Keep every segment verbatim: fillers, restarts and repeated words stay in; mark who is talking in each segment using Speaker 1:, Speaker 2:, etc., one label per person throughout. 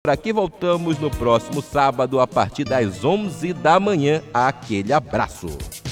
Speaker 1: Aqui voltamos no próximo sábado a partir das onze da manhã. Aquele abraço.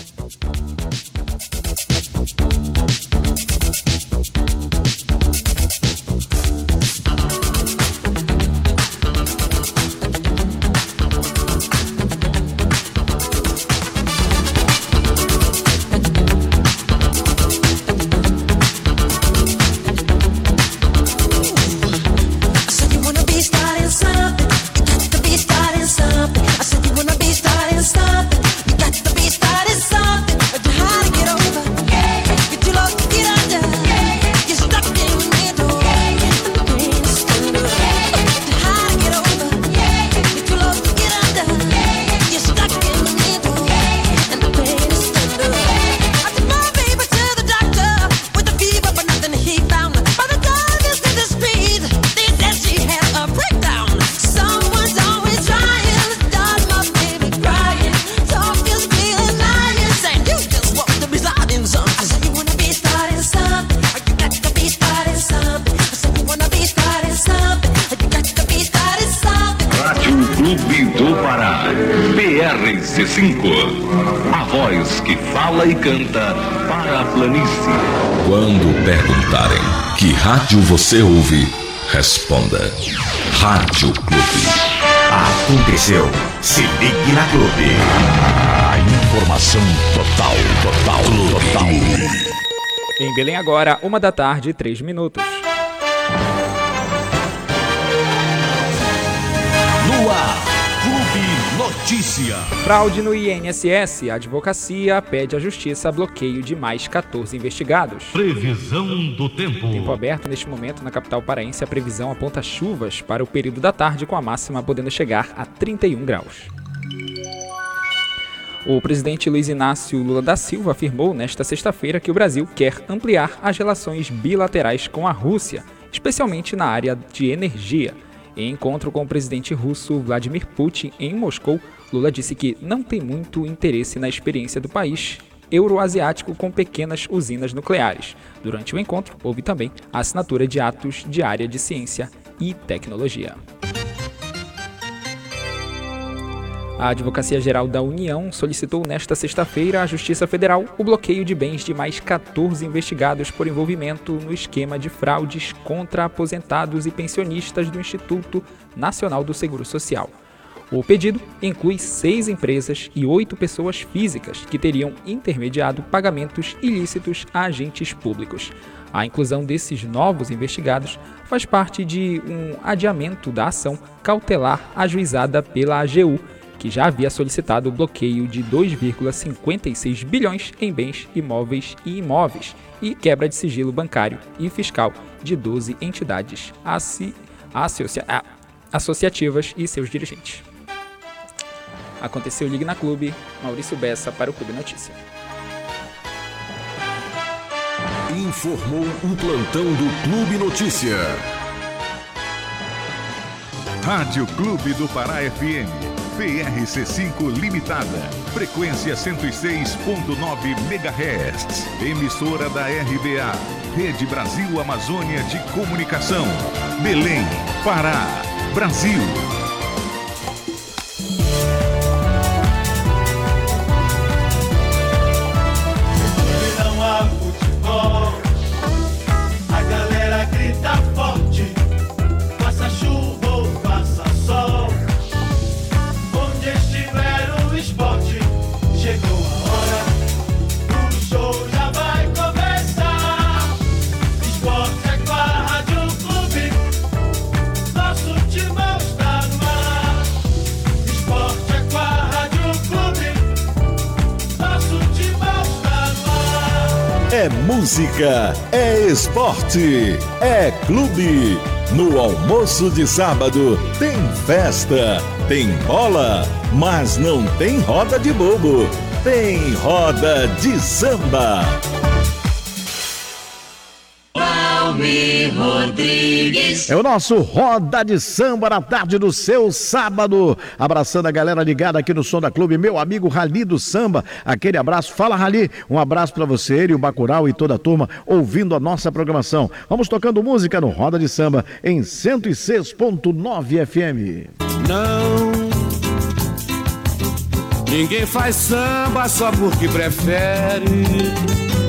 Speaker 2: R C cinco, a voz que fala e canta para a planície.
Speaker 3: Quando perguntarem que rádio você ouve, responda: Rádio Clube.
Speaker 4: Aconteceu, se ligue na Clube.
Speaker 3: A informação total, total, total.
Speaker 5: Em Belém agora, uma da tarde, três minutos.
Speaker 3: No ar, Clube Notícia.
Speaker 5: Fraude no I N S S. A advocacia pede à justiça bloqueio de mais catorze investigados.
Speaker 3: Previsão do tempo.
Speaker 5: Tempo aberto neste momento na capital paraense. A previsão aponta chuvas para o período da tarde, com a máxima podendo chegar a trinta e um graus. O presidente Luiz Inácio Lula da Silva afirmou nesta sexta-feira que o Brasil quer ampliar as relações bilaterais com a Rússia, especialmente na área de energia. Em encontro com o presidente russo Vladimir Putin em Moscou, Lula disse que não tem muito interesse na experiência do país euroasiático com pequenas usinas nucleares. Durante o encontro, houve também a assinatura de atos de área de ciência e tecnologia. A Advocacia Geral da União solicitou nesta sexta-feira à Justiça Federal o bloqueio de bens de mais catorze investigados por envolvimento no esquema de fraudes contra aposentados e pensionistas do Instituto Nacional do Seguro Social. O pedido inclui seis empresas e oito pessoas físicas que teriam intermediado pagamentos ilícitos a agentes públicos. A inclusão desses novos investigados faz parte de um adiamento da ação cautelar ajuizada pela A G U, que já havia solicitado o bloqueio de dois vírgula cinquenta e seis bilhões em bens imóveis e imóveis e quebra de sigilo bancário e fiscal de doze entidades assi- associa- associativas e seus dirigentes. Aconteceu Ligue na Clube, Maurício Bessa para o Clube Notícia.
Speaker 3: Informou o plantão do Clube Notícia.
Speaker 6: Rádio Clube do Pará F M, P R C cinco Limitada, frequência cento e seis ponto nove megahertz, emissora da R B A, Rede Brasil Amazônia de Comunicação, Belém, Pará, Brasil.
Speaker 7: Não há futebol, a galera grita forte, faça chuva ou faça sol, onde estiver o esporte, chegou a hora, o show já vai começar. Esporte é com a Rádio Clube, nosso timão está no ar. Esporte é com a Rádio Clube, nosso timão está no ar.
Speaker 8: É música, é esporte, é clube. No almoço de sábado tem festa, tem bola, mas não tem roda de bobo, tem roda de samba.
Speaker 7: Não Rony Rodrigues.
Speaker 9: É o nosso Roda de Samba na tarde do seu sábado. Abraçando a galera ligada aqui no Som da Clube, meu amigo Rali do Samba. Aquele abraço. Fala, Rali. Um abraço pra você, ele, o Bacurau e toda a turma ouvindo a nossa programação. Vamos tocando música no Roda de Samba em cento e seis ponto nove F M.
Speaker 10: Não, ninguém faz samba só porque prefere.